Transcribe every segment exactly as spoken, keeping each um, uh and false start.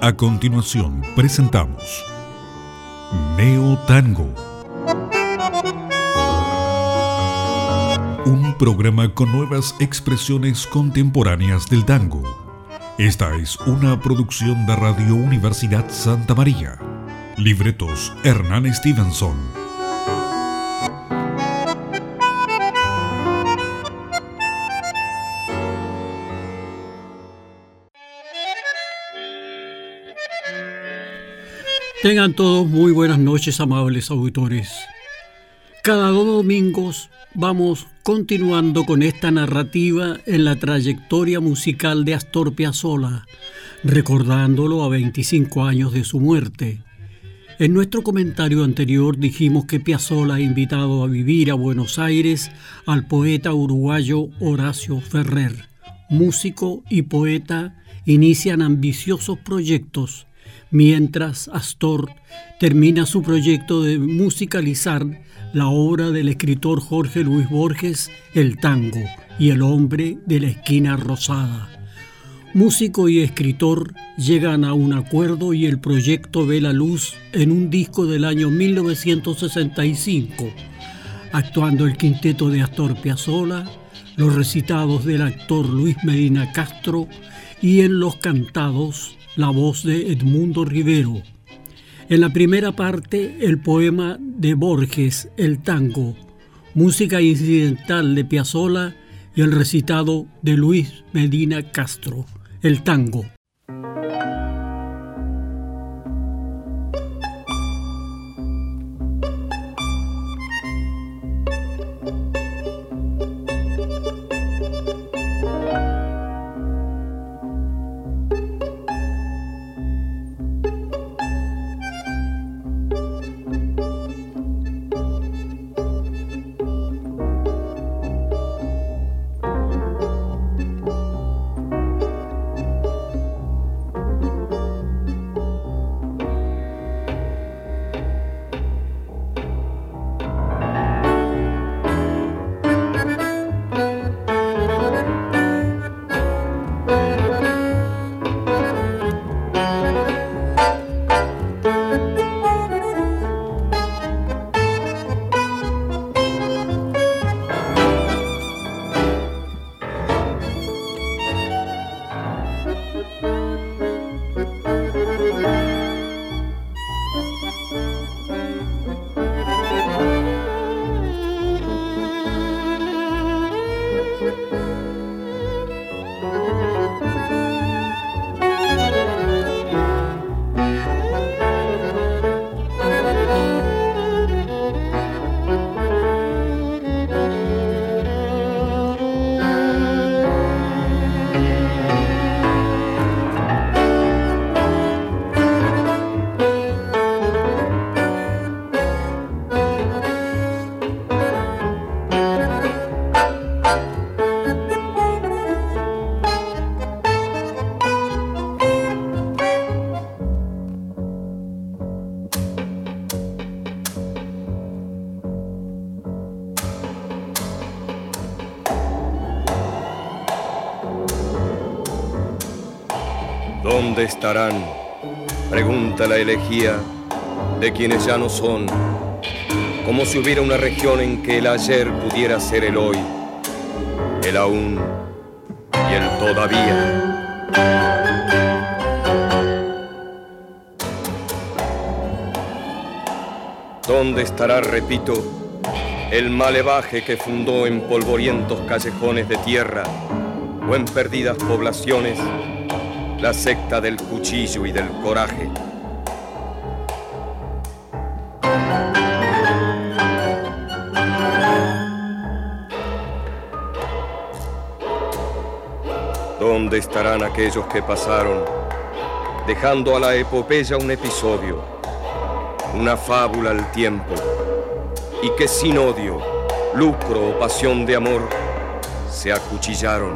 A continuación presentamos Neo Tango, un programa con nuevas expresiones contemporáneas del tango. Esta es una producción de Radio Universidad Santa María. Libretos Hernán Stevenson. Tengan todos muy buenas noches, amables auditores. Cada dos domingos vamos continuando con esta narrativa en la trayectoria musical de Astor Piazzolla, recordándolo a veinticinco años de su muerte. En nuestro comentario anterior dijimos que Piazzolla ha invitado a vivir a Buenos Aires al poeta uruguayo Horacio Ferrer. Músico y poeta inician ambiciosos proyectos, mientras Astor termina su proyecto de musicalizar la obra del escritor Jorge Luis Borges, El Tango y El Hombre de la Esquina Rosada. Músico y escritor llegan a un acuerdo y el proyecto ve la luz en un disco del año mil novecientos sesenta y cinco, actuando el quinteto de Astor Piazzolla, los recitados del actor Luis Medina Castro y en los cantados la voz de Edmundo Rivero. En la primera parte, el poema de Borges, El Tango, música incidental de Piazzolla y el recitado de Luis Medina Castro, El Tango. ¿Dónde estarán? Pregunta la elegía de quienes ya no son, como si hubiera una región en que el ayer pudiera ser el hoy, el aún y el todavía. ¿Dónde estará, repito, el malevaje que fundó en polvorientos callejones de tierra o en perdidas poblaciones la secta del cuchillo y del coraje? ¿Dónde estarán aquellos que pasaron, dejando a la epopeya un episodio, una fábula al tiempo, y que sin odio, lucro o pasión de amor se acuchillaron?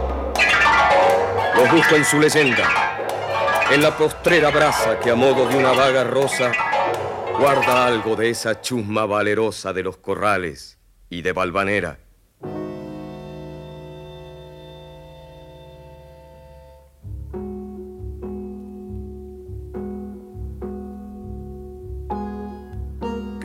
Los busco en su leyenda, en la postrera brasa que a modo de una vaga rosa guarda algo de esa chusma valerosa de los corrales y de Valvanera.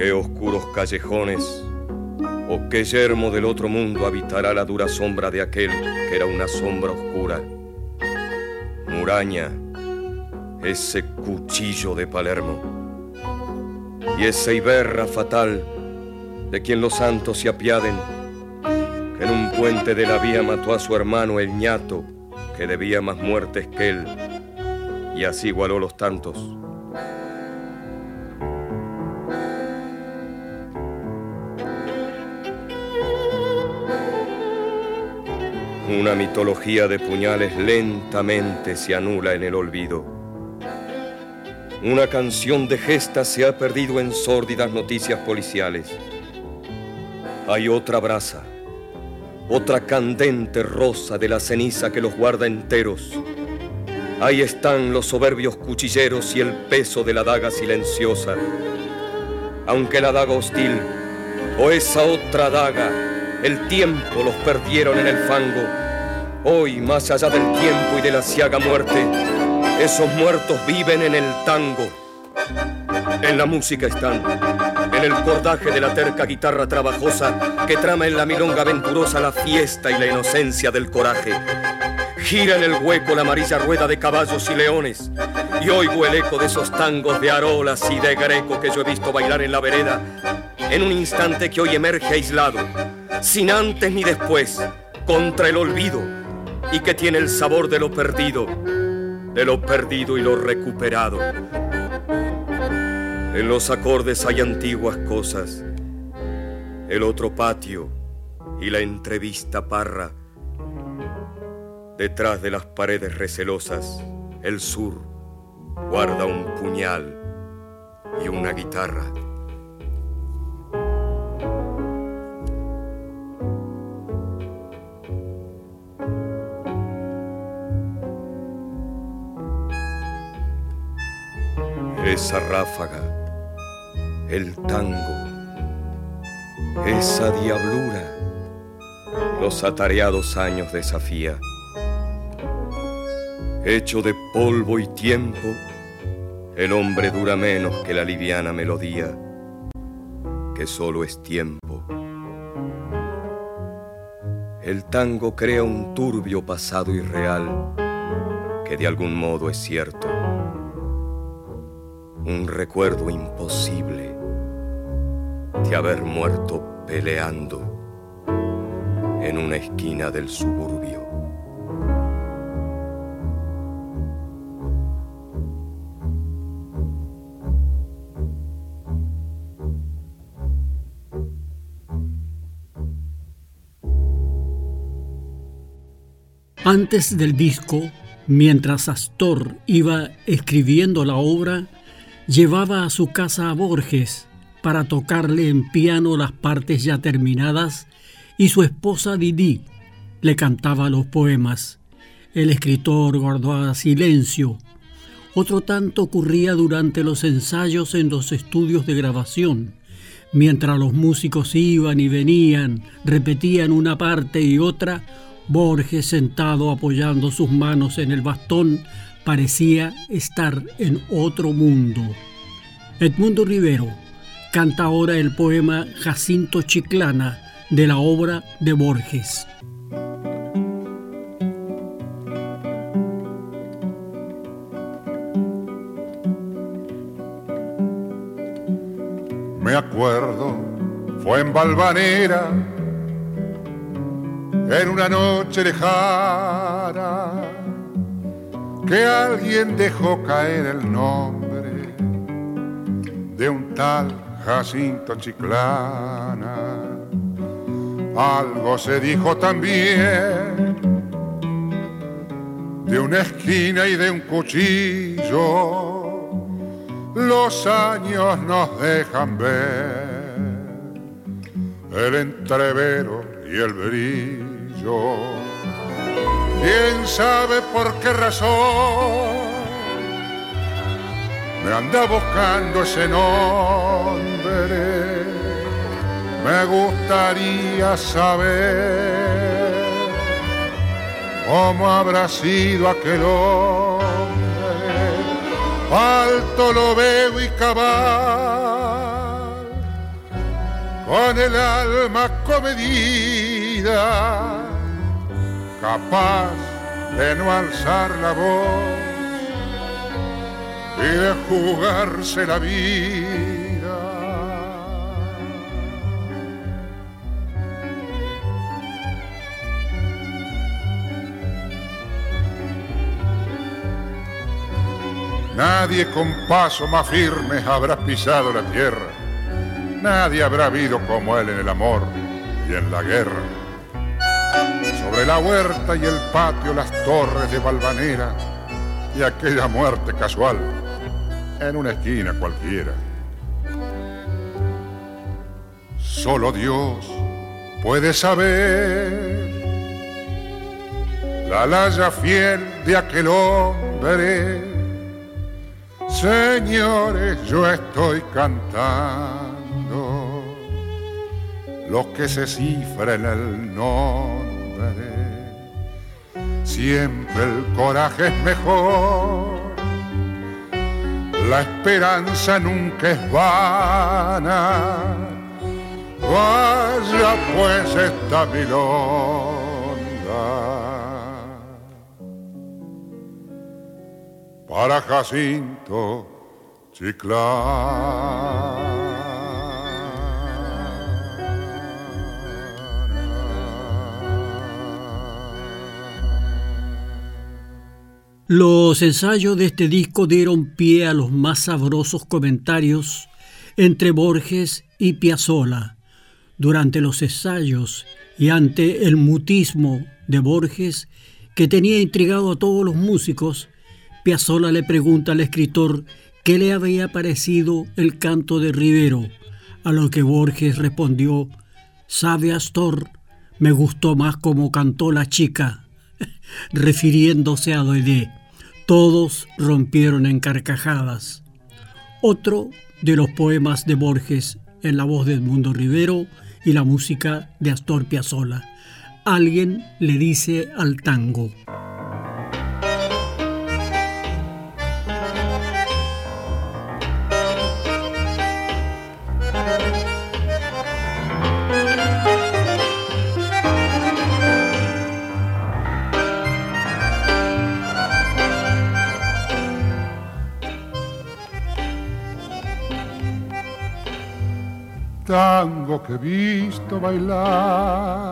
qué oscuros callejones o qué yermo del otro mundo habitará la dura sombra de aquel que era una sombra oscura. Muraña, ese cuchillo de Palermo, y esa Iberra fatal de quien los santos se apiaden, que en un puente de la vía mató a su hermano el ñato, que debía más muertes que él, y así igualó los tantos. Una mitología de puñales lentamente se anula en el olvido. Una canción de gestas se ha perdido en sórdidas noticias policiales. Hay otra brasa, otra candente rosa de la ceniza que los guarda enteros. Ahí están los soberbios cuchilleros y el peso de la daga silenciosa. Aunque la daga hostil o esa otra daga, el tiempo los perdieron en el fango. Hoy, más allá del tiempo y de la ciaga muerte, esos muertos viven en el tango. En la música están, en el cordaje de la terca guitarra trabajosa que trama en la milonga aventurosa la fiesta y la inocencia del coraje. Gira en el hueco la amarilla rueda de caballos y leones, y oigo el eco de esos tangos de arolas y de greco que yo he visto bailar en la vereda, en un instante que hoy emerge aislado, sin antes ni después, contra el olvido, y que tiene el sabor de lo perdido, de lo perdido y lo recuperado. En los acordes hay antiguas cosas, el otro patio y la entrevista parra. Detrás de las paredes recelosas, el sur guarda un puñal y una guitarra. Esa ráfaga, el tango, esa diablura, los atareados años desafía. Hecho de polvo y tiempo, el hombre dura menos que la liviana melodía, que solo es tiempo. El tango crea un turbio pasado irreal, que de algún modo es cierto. Un recuerdo imposible de haber muerto peleando en una esquina del suburbio. Antes del disco, mientras Astor iba escribiendo la obra, llevaba a su casa a Borges para tocarle en piano las partes ya terminadas y su esposa Didi le cantaba los poemas. El escritor guardaba silencio. Otro tanto ocurría durante los ensayos en los estudios de grabación. Mientras los músicos iban y venían, repetían una parte y otra, Borges, sentado apoyando sus manos en el bastón, parecía estar en otro mundo. Edmundo Rivero canta ahora el poema Jacinto Chiclana de la obra de Borges. Me acuerdo, fue en Valvanera, en una noche lejana, que alguien dejó caer el nombre de un tal Jacinto Chiclana. Algo se dijo también de una esquina y de un cuchillo. Los años nos dejan ver el entrevero y el brillo. ¿Quién sabe por qué razón me anda buscando ese nombre? Me gustaría saber cómo habrá sido aquel hombre. Alto lo veo y cabal, con el alma comedida, capaz de no alzar la voz y de jugarse la vida. Nadie con paso más firme habrá pisado la tierra, nadie habrá habido como él en el amor y en la guerra. Sobre la huerta y el patio, las torres de Valvanera y aquella muerte casual en una esquina cualquiera. Solo Dios puede saber la laya fiel de aquel hombre. Señores, yo estoy cantando lo que se cifra en el nombre. Siempre el coraje es mejor, la esperanza nunca es vana. Vaya pues esta milonga para Jacinto Chiclana. Los ensayos de este disco dieron pie a los más sabrosos comentarios entre Borges y Piazzolla. Durante los ensayos y ante el mutismo de Borges, que tenía intrigado a todos los músicos, Piazzolla le pregunta al escritor qué le había parecido el canto de Rivero, a lo que Borges respondió: «Sabe, Astor, me gustó más como cantó la chica», refiriéndose a Dedé. Todos rompieron en carcajadas. Otro de los poemas de Borges en la voz de Edmundo Rivero y la música de Astor Piazzolla. Alguien le dice al tango. Tango que he visto bailar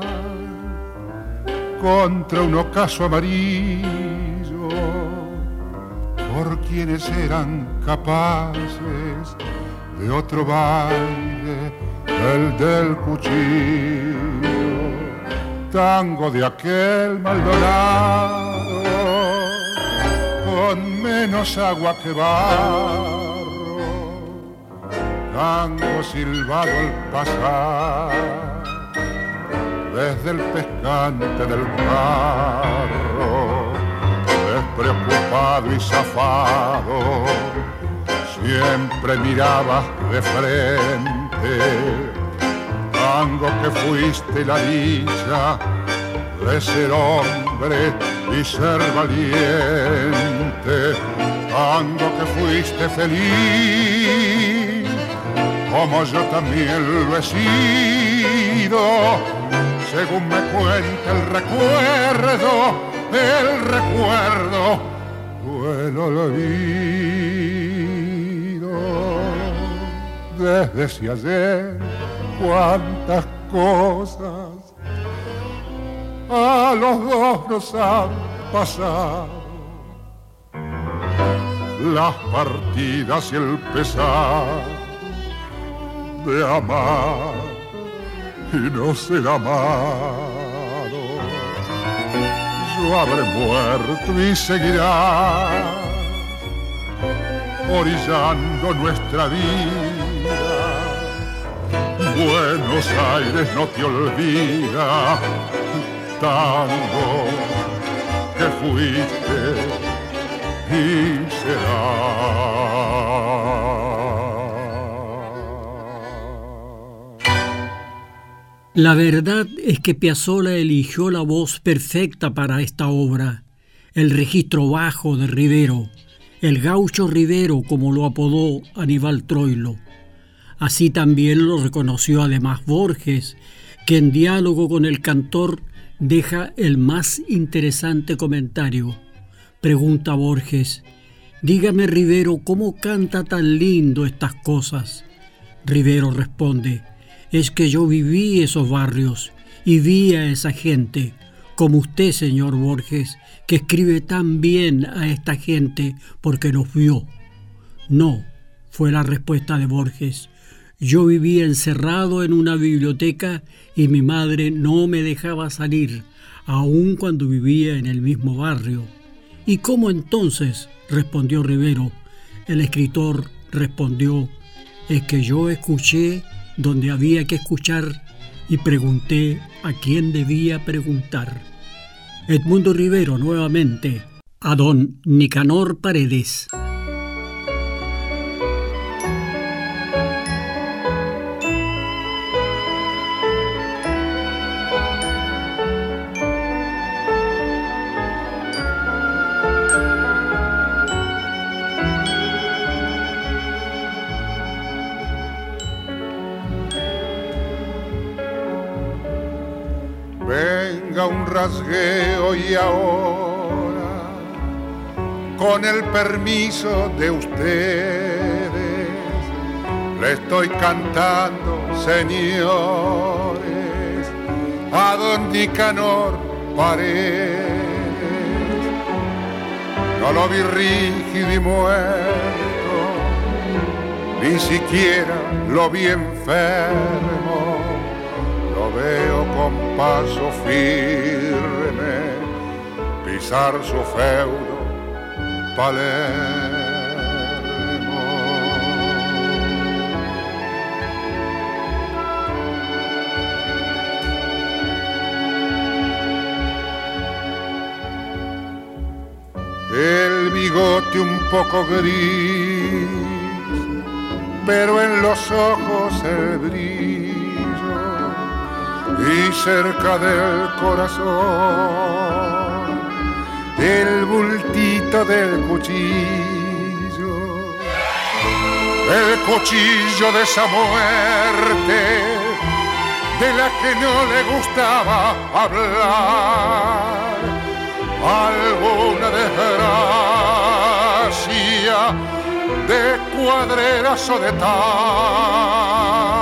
contra un ocaso amarillo, por quienes eran capaces de otro baile, el del cuchillo. Tango de aquel Maldonado, con menos agua que barro, tango silbado al pasar desde el pescante del carro, despreocupado y zafado, siempre mirabas de frente. Tango que fuiste la dicha de ser hombre y ser valiente. Tango que fuiste feliz, como yo también lo he sido, según me cuenta el recuerdo, el recuerdo duelo olvido. Desde ese ayer, cuántas cosas a los dos nos han pasado, las partidas y el pesar de amar y no ser amado. Yo habré muerto y seguirá orillando nuestra vida. Buenos Aires no te olvida, tango que fuiste y será. La verdad es que Piazzolla eligió la voz perfecta para esta obra, el registro bajo de Rivero, el gaucho Rivero como lo apodó Aníbal Troilo. Así también lo reconoció además Borges, que en diálogo con el cantor deja el más interesante comentario. Pregunta Borges: dígame, Rivero, ¿cómo canta tan lindo estas cosas? Rivero responde: es que yo viví esos barrios y vi a esa gente, como usted, señor Borges, que escribe tan bien a esta gente porque los vio. No, fue la respuesta de Borges. Yo vivía encerrado en una biblioteca y mi madre no me dejaba salir, aun cuando vivía en el mismo barrio. ¿Y cómo entonces?, respondió Rivero. El escritor respondió: es que yo escuché donde había que escuchar y pregunté a quién debía preguntar. Edmundo Rivero nuevamente, a don Nicanor Paredes. Un rasgueo y ahora, con el permiso de ustedes, le estoy cantando, señores, a don Nicanor Paredes. No lo vi rígido y muerto, ni siquiera lo vi enfermo. Lo veo con paso firme pisar su feudo Palermo. El bigote un poco gris, pero en los ojos el brillo, y cerca del corazón el bultito del cuchillo, el cuchillo de esa muerte de la que no le gustaba hablar, alguna desgracia de cuadreras o de tal.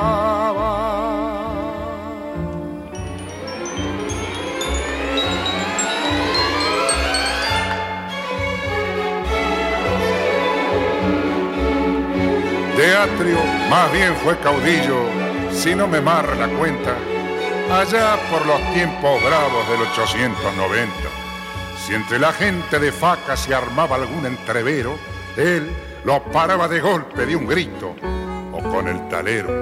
Teatrio más bien fue caudillo, si no me marra la cuenta, allá por los tiempos bravos del ochocientos noventa. Si entre la gente de faca se armaba algún entrevero, él lo paraba de golpe de un grito o con el talero.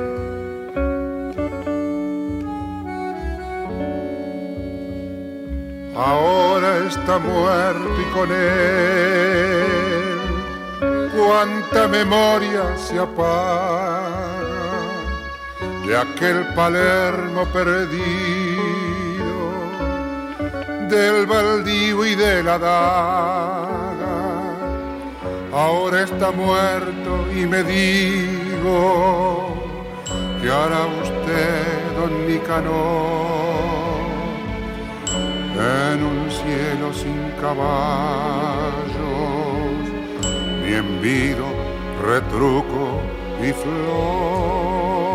Ahora está muerto y con él cuánta memoria se apaga de aquel Palermo perdido, del baldío y de la daga. Ahora está muerto y me digo, ¿qué hará usted, don Nicanor, en un cielo sin caballos, ni envido, retruco y flor?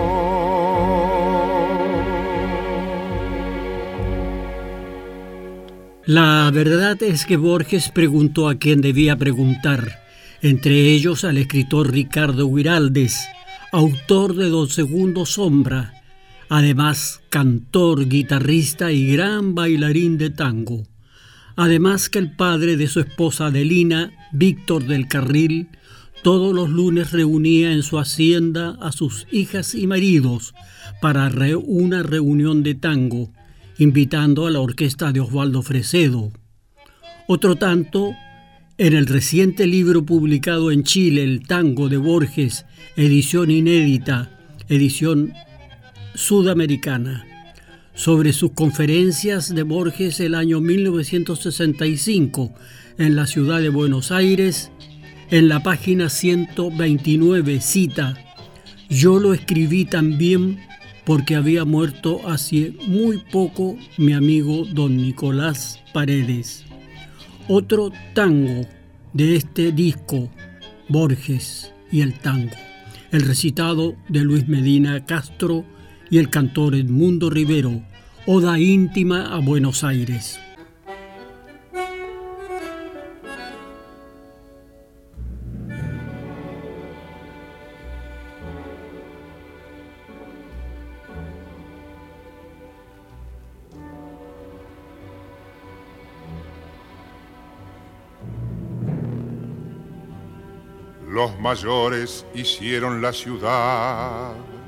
La verdad es que Borges preguntó a quien debía preguntar, entre ellos al escritor Ricardo Guiraldes, autor de Don Segundo Sombra, además cantor, guitarrista y gran bailarín de tango. Además que el padre de su esposa Adelina, Víctor del Carril, todos los lunes reunía en su hacienda a sus hijas y maridos para re- una reunión de tango, invitando a la orquesta de Osvaldo Fresedo. Otro tanto, en el reciente libro publicado en Chile, El tango de Borges, edición inédita, edición sudamericana, sobre sus conferencias de Borges el año mil novecientos sesenta y cinco en la ciudad de Buenos Aires, en la página ciento veintinueve cita: Yo lo escribí también porque había muerto hace muy poco mi amigo don Nicolás Paredes. Otro tango de este disco, Borges y el tango, el recitado de Luis Medina Castro y el cantor Edmundo Rivero, Oda íntima a Buenos Aires. Los mayores hicieron la ciudad,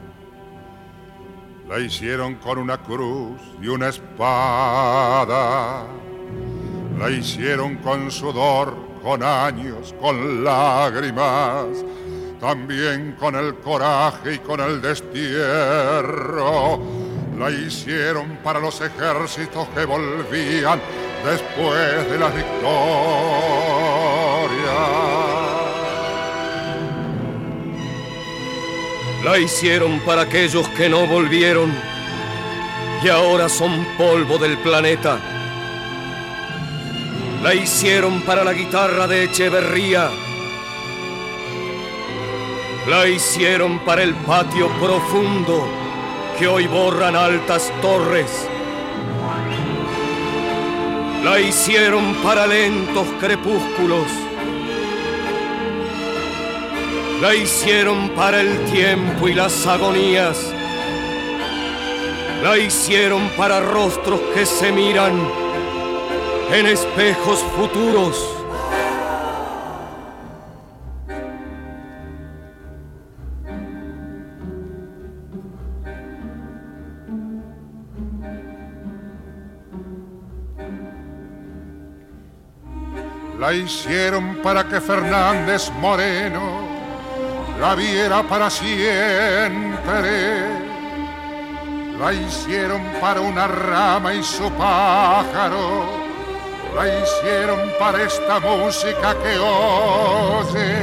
la hicieron con una cruz y una espada, la hicieron con sudor, con años, con lágrimas, también con el coraje y con el destierro. La hicieron para los ejércitos que volvían después de las victorias. La hicieron para aquellos que no volvieron y ahora son polvo del planeta. La hicieron para la guitarra de Echeverría. La hicieron para el patio profundo que hoy borran altas torres. La hicieron para lentos crepúsculos. La hicieron para el tiempo y las agonías. La hicieron para rostros que se miran en espejos futuros. La hicieron para que Fernández Moreno la viera para siempre. La hicieron para una rama y su pájaro. La hicieron para esta música que oye.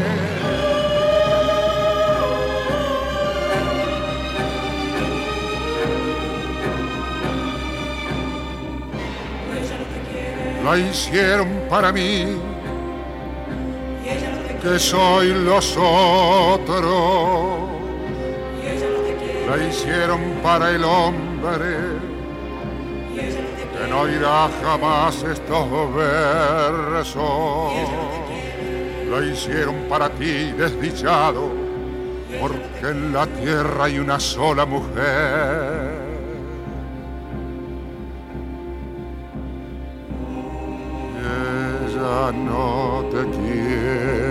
La hicieron para mí, que soy los otros. La hicieron para el hombre que no irá jamás estos versos. La hicieron para ti, desdichado, porque en la tierra hay una sola mujer. Ella no te quiere.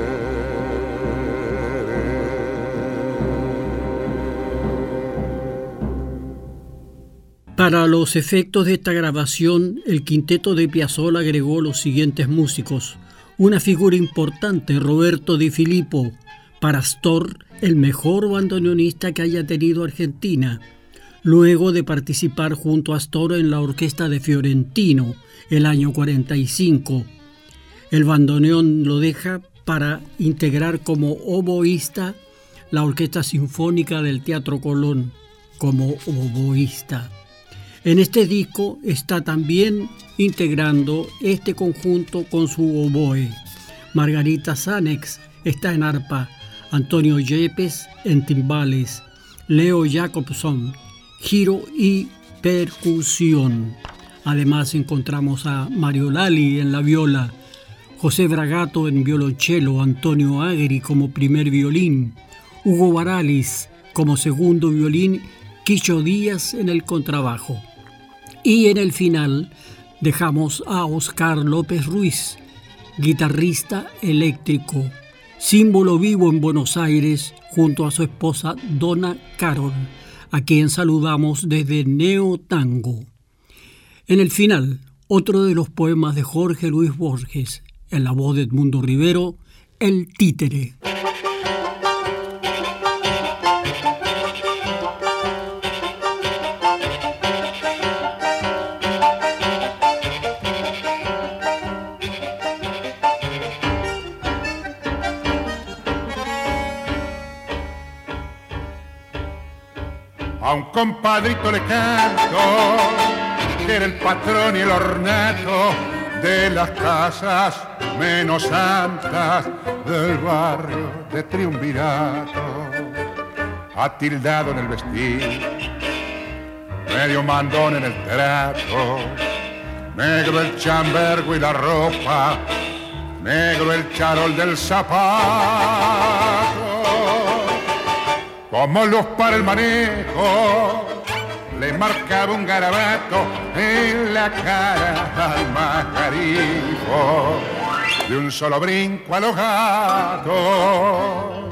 Para los efectos de esta grabación, el quinteto de Piazzolla agregó los siguientes músicos. Una figura importante, Roberto Di Filippo, para Astor, el mejor bandoneonista que haya tenido Argentina, luego de participar junto a Astor en la orquesta de Fiorentino el año cuarenta y cinco. El bandoneón lo deja para integrar como oboísta la Orquesta Sinfónica del Teatro Colón, como oboísta. En este disco está también integrando este conjunto con su oboe. Margarita Sanex está en arpa, Antonio Yepes en timbales, Leo Jacobson, giro y percusión. Además encontramos a Mario Lali en la viola, José Bragato en violonchelo, Antonio Agri como primer violín, Hugo Baralis como segundo violín, Quicho Díaz en el contrabajo. Y en el final dejamos a Oscar López Ruiz, guitarrista eléctrico, símbolo vivo en Buenos Aires junto a su esposa Donna Carol, a quien saludamos desde Neo Tango. En el final, otro de los poemas de Jorge Luis Borges, en la voz de Edmundo Rivero, El Títere. a un compadrito le canto, que era el patrón y el ornato de las casas menos santas del barrio de Triunvirato. Atildado en el vestir, medio mandón en el trato, negro el chambergo y la ropa, negro el charol del zapato. Como luz para el manejo, le marcaba un garabato en la cara al majarifo, de un solo brinco a los gatos.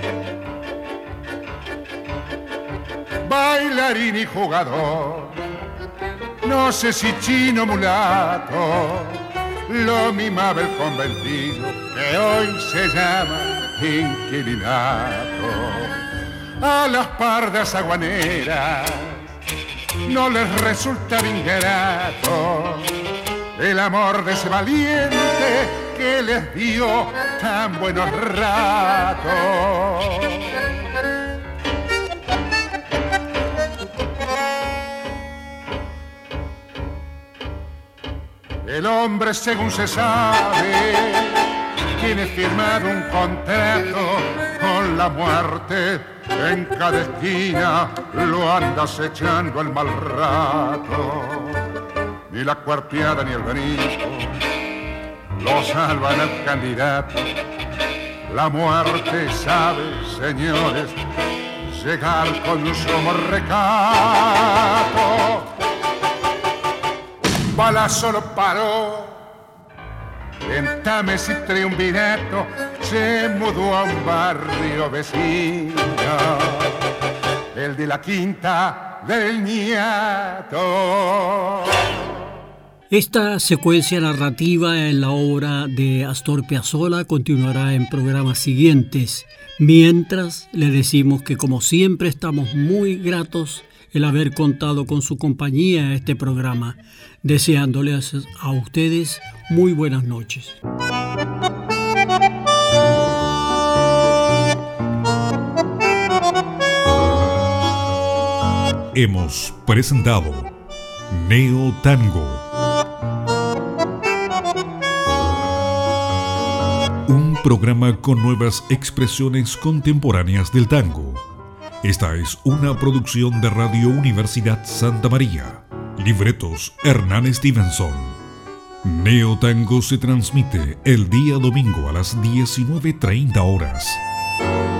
Bailarín y jugador, no sé si chino o mulato, lo mimaba el conventillo que hoy se llama inquilinato. A las pardas aguaneras no les resulta ingrato el amor de ese valiente que les dio tan buenos ratos. El hombre, según se sabe, tiene firmado un contrato con la muerte. En cada esquina lo anda acechando el mal rato. Ni la cuarteada ni el benito lo salvan al candidato. La muerte sabe, señores, llegar con un sumo recato. Balazo lo paró, en Tames y Triunvirato se mudó a un barrio vecino, el de la Quinta del Ñato. Esta secuencia narrativa en la obra de Astor Piazzolla continuará en programas siguientes. Mientras, le decimos que como siempre estamos muy gratos el haber contado con su compañía en este programa, deseándoles a ustedes muy buenas noches. Hemos presentado Neo Tango, un programa con nuevas expresiones contemporáneas del tango. Esta es una producción de Radio Universidad Santa María. Libretos Hernán Stevenson. Neo Tango se transmite el día domingo a las diecinueve treinta horas.